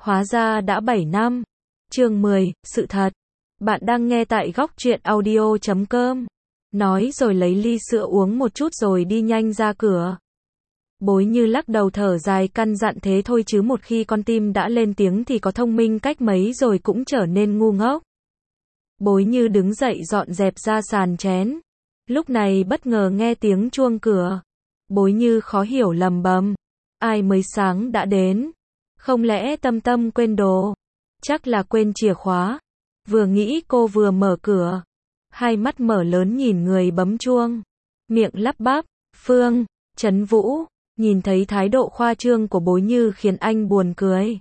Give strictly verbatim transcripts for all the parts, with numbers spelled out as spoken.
Hóa ra đã bảy năm. Chương mười, sự thật. Bạn đang nghe tại góc truyện audio chấm com. Nói rồi lấy ly sữa uống một chút rồi đi nhanh ra cửa. Bối Như lắc đầu thở dài căn dặn thế thôi chứ một khi con tim đã lên tiếng thì có thông minh cách mấy rồi cũng trở nên ngu ngốc. Bối Như đứng dậy dọn dẹp ra sàn chén. Lúc này bất ngờ nghe tiếng chuông cửa. Bối Như khó hiểu lầm bầm. Ai mới sáng đã đến? Không lẽ Tâm Tâm quên đồ? Chắc là quên chìa khóa. Vừa nghĩ cô vừa mở cửa. Hai mắt mở lớn nhìn người bấm chuông. Miệng lắp bắp. Phương, Trấn Vũ. Nhìn thấy thái độ khoa trương của Bối Như khiến anh buồn cười.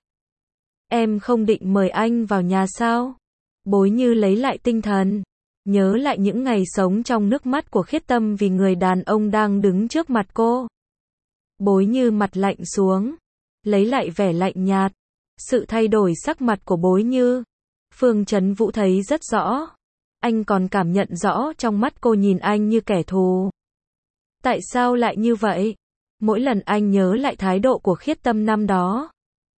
Em không định mời anh vào nhà sao? Bối Như lấy lại tinh thần. Nhớ lại những ngày sống trong nước mắt của Khiết Tâm vì người đàn ông đang đứng trước mặt cô. Bối Như mặt lạnh xuống. Lấy lại vẻ lạnh nhạt. Sự thay đổi sắc mặt của Bối Như, Phương Trấn Vũ thấy rất rõ. Anh còn cảm nhận rõ trong mắt cô nhìn anh như kẻ thù. Tại sao lại như vậy? Mỗi lần anh nhớ lại thái độ của Khiết Tâm năm đó,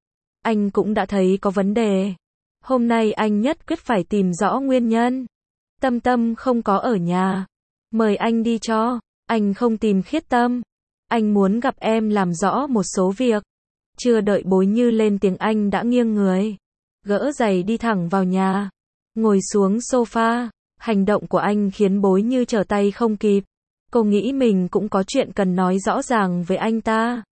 anh cũng đã thấy có vấn đề. Hôm nay anh nhất quyết phải tìm rõ nguyên nhân. Tâm Tâm không có ở nhà. Mời anh đi cho. Anh không tìm Khiết Tâm. Anh muốn gặp em làm rõ một số việc. Chưa đợi Bối Như lên tiếng anh đã nghiêng người. Gỡ giày đi thẳng vào nhà. Ngồi xuống sofa. Hành động của anh khiến Bối Như trở tay không kịp. Cô nghĩ mình cũng có chuyện cần nói rõ ràng với anh ta.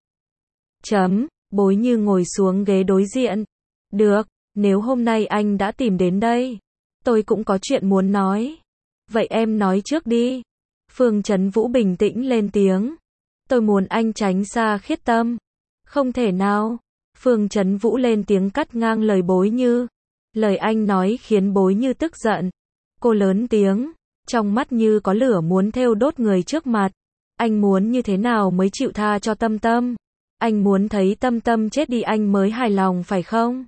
Chấm. Bối Như ngồi xuống ghế đối diện. Được, nếu hôm nay anh đã tìm đến đây, tôi cũng có chuyện muốn nói. Vậy em nói trước đi. Phương Trấn Vũ bình tĩnh lên tiếng. Tôi muốn anh tránh xa Khiết Tâm. Không thể nào. Phương Trấn Vũ lên tiếng cắt ngang lời Bối Như. Lời anh nói khiến Bối Như tức giận. Cô lớn tiếng, trong mắt như có lửa muốn thêu đốt người trước mặt. Anh muốn như thế nào mới chịu tha cho Tâm Tâm? Anh muốn thấy Tâm Tâm chết đi anh mới hài lòng phải không?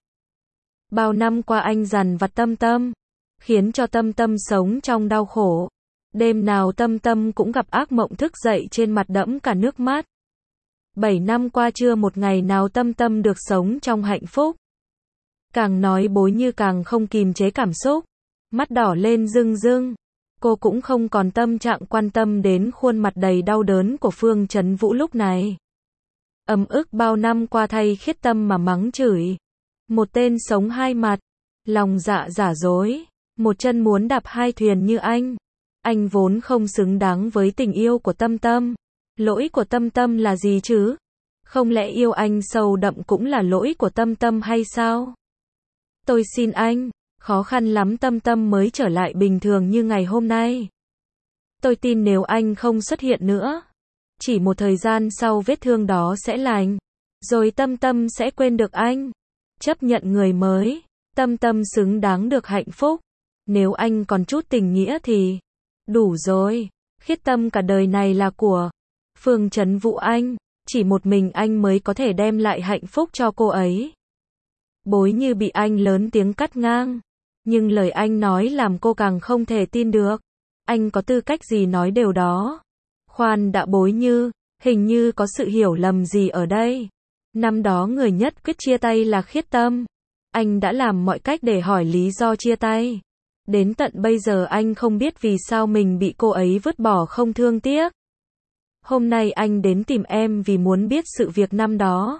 Bao năm qua anh dằn vặt Tâm Tâm, khiến cho Tâm Tâm sống trong đau khổ. Đêm nào Tâm Tâm cũng gặp ác mộng thức dậy trên mặt đẫm cả nước mắt. Bảy năm qua chưa một ngày nào Tâm Tâm được sống trong hạnh phúc. Càng nói Bối Như càng không kìm chế cảm xúc. Mắt đỏ lên rưng rưng. Cô cũng không còn tâm trạng quan tâm đến khuôn mặt đầy đau đớn của Phương Trấn Vũ lúc này. Ấm ức bao năm qua thay Khiết Tâm mà mắng chửi. Một tên sống hai mặt. Lòng dạ giả dối. Một chân muốn đạp hai thuyền như anh. Anh vốn không xứng đáng với tình yêu của Tâm Tâm. Lỗi của Tâm Tâm là gì chứ? Không lẽ yêu anh sâu đậm cũng là lỗi của Tâm Tâm hay sao? Tôi xin anh. Khó khăn lắm Tâm Tâm mới trở lại bình thường như ngày hôm nay. Tôi tin nếu anh không xuất hiện nữa, chỉ một thời gian sau vết thương đó sẽ lành. Rồi Tâm Tâm sẽ quên được anh. Chấp nhận người mới. Tâm Tâm xứng đáng được hạnh phúc. Nếu anh còn chút tình nghĩa thì đủ rồi. Khiết Tâm cả đời này là của Phương Trấn Vũ anh. Chỉ một mình anh mới có thể đem lại hạnh phúc cho cô ấy. Bối Như bị anh lớn tiếng cắt ngang. Nhưng lời anh nói làm cô càng không thể tin được. Anh có tư cách gì nói điều đó? Khoan đã Bối Như, hình như có sự hiểu lầm gì ở đây. Năm đó người nhất quyết chia tay là Khiết Tâm. Anh đã làm mọi cách để hỏi lý do chia tay. Đến tận bây giờ anh không biết vì sao mình bị cô ấy vứt bỏ không thương tiếc. Hôm nay anh đến tìm em vì muốn biết sự việc năm đó.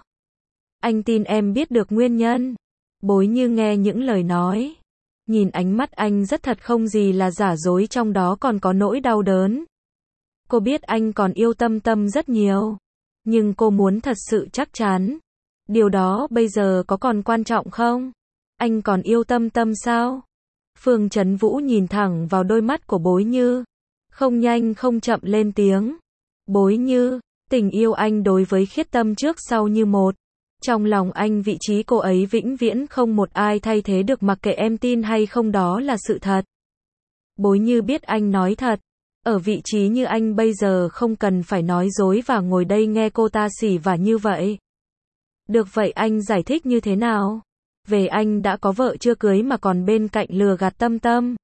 Anh tin em biết được nguyên nhân. Bối Như nghe những lời nói. Nhìn ánh mắt anh rất thật không gì là giả dối trong đó còn có nỗi đau đớn. Cô biết anh còn yêu Tâm Tâm rất nhiều. Nhưng cô muốn thật sự chắc chắn. Điều đó bây giờ có còn quan trọng không? Anh còn yêu Tâm Tâm sao? Phương Trấn Vũ nhìn thẳng vào đôi mắt của Bối Như. Không nhanh không chậm lên tiếng. Bối Như, tình yêu anh đối với Khiết Tâm trước sau như một. Trong lòng anh vị trí cô ấy vĩnh viễn không một ai thay thế được mặc kệ em tin hay không đó là sự thật. Bối Như biết anh nói thật. Ở vị trí như anh bây giờ không cần phải nói dối và ngồi đây nghe cô ta xỉ vả như vậy. Được vậy anh giải thích như thế nào? Về anh đã có vợ chưa cưới mà còn bên cạnh lừa gạt Tâm Tâm.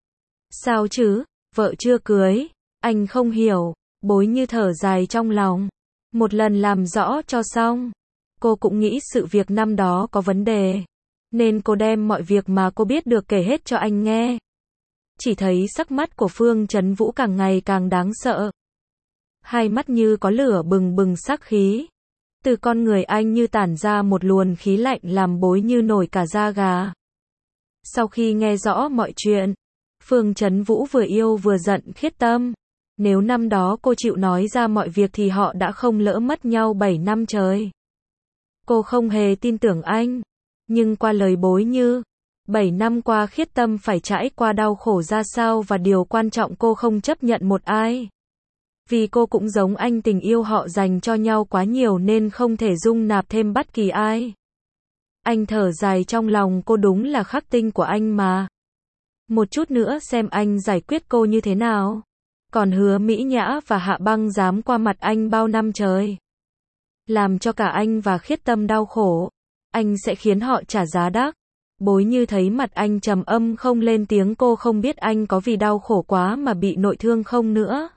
Sao chứ? Vợ chưa cưới? Anh không hiểu. Bối Như thở dài trong lòng. Một lần làm rõ cho xong. Cô cũng nghĩ sự việc năm đó có vấn đề. nên cô đem mọi việc mà cô biết được kể hết cho anh nghe. Chỉ thấy sắc mắt của Phương Chấn Vũ càng ngày càng đáng sợ. Hai mắt như có lửa bừng bừng sắc khí. Từ con người anh như tản ra một luồng khí lạnh làm Bối Như nổi cả da gà. Sau khi nghe rõ mọi chuyện, Phương Chấn Vũ vừa yêu vừa giận Khiết Tâm. Nếu năm đó cô chịu nói ra mọi việc thì họ đã không lỡ mất nhau bảy năm trời. Cô không hề tin tưởng anh. Nhưng qua lời Bối Như, bảy năm qua Khiết Tâm phải trải qua đau khổ ra sao, và điều quan trọng cô không chấp nhận một ai. Vì cô cũng giống anh, tình yêu họ dành cho nhau quá nhiều nên không thể dung nạp thêm bất kỳ ai. Anh thở dài trong lòng, cô đúng là khắc tinh của anh mà. Một chút nữa xem anh giải quyết cô như thế nào. Còn Hứa Mỹ Nhã và Hạ Băng dám qua mặt anh bao năm trời, làm cho cả anh và Khiết Tâm đau khổ. Anh sẽ khiến họ trả giá đắt. Bối Như thấy mặt anh trầm âm không lên tiếng, cô không biết anh có vì đau khổ quá mà bị nội thương không nữa.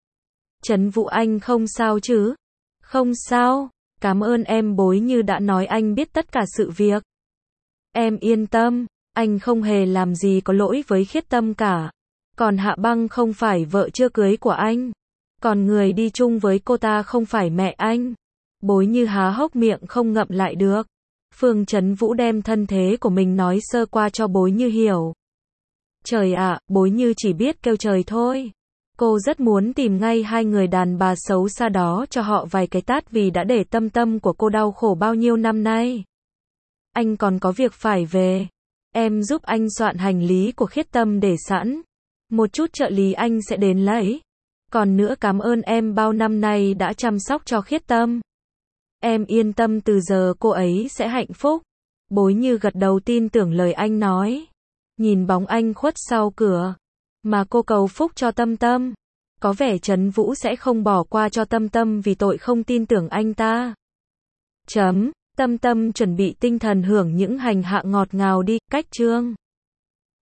Chấn Vũ, anh không sao chứ? Không sao, cảm ơn em. Bối Như đã nói anh biết tất cả sự việc. Em yên tâm, anh không hề làm gì có lỗi với Khiết Tâm cả. Còn Hạ Băng không phải vợ chưa cưới của anh. Còn người đi chung với cô ta không phải mẹ anh. Bối Như há hốc miệng không ngậm lại được. Phương Chấn Vũ đem thân thế của mình nói sơ qua cho Bối Như hiểu. Trời ạ, à, Bối Như chỉ biết kêu trời thôi. Cô rất muốn tìm ngay hai người đàn bà xấu xa đó cho họ vài cái tát vì đã để Tâm Tâm của cô đau khổ bao nhiêu năm nay. Anh còn có việc phải về. Em giúp anh soạn hành lý của Khiết Tâm để sẵn. Một chút trợ lý anh sẽ đến lấy. Còn nữa, cảm ơn em bao năm nay đã chăm sóc cho Khiết Tâm. Em yên tâm, từ giờ cô ấy sẽ hạnh phúc. Bối Như gật đầu tin tưởng lời anh nói. Nhìn bóng anh khuất sau cửa, mà cô cầu phúc cho Tâm Tâm. Có vẻ Chấn Vũ sẽ không bỏ qua cho Tâm Tâm vì tội không tin tưởng anh ta. Chấm. Tâm Tâm chuẩn bị tinh thần hưởng những hành hạ ngọt ngào đi. Cách chương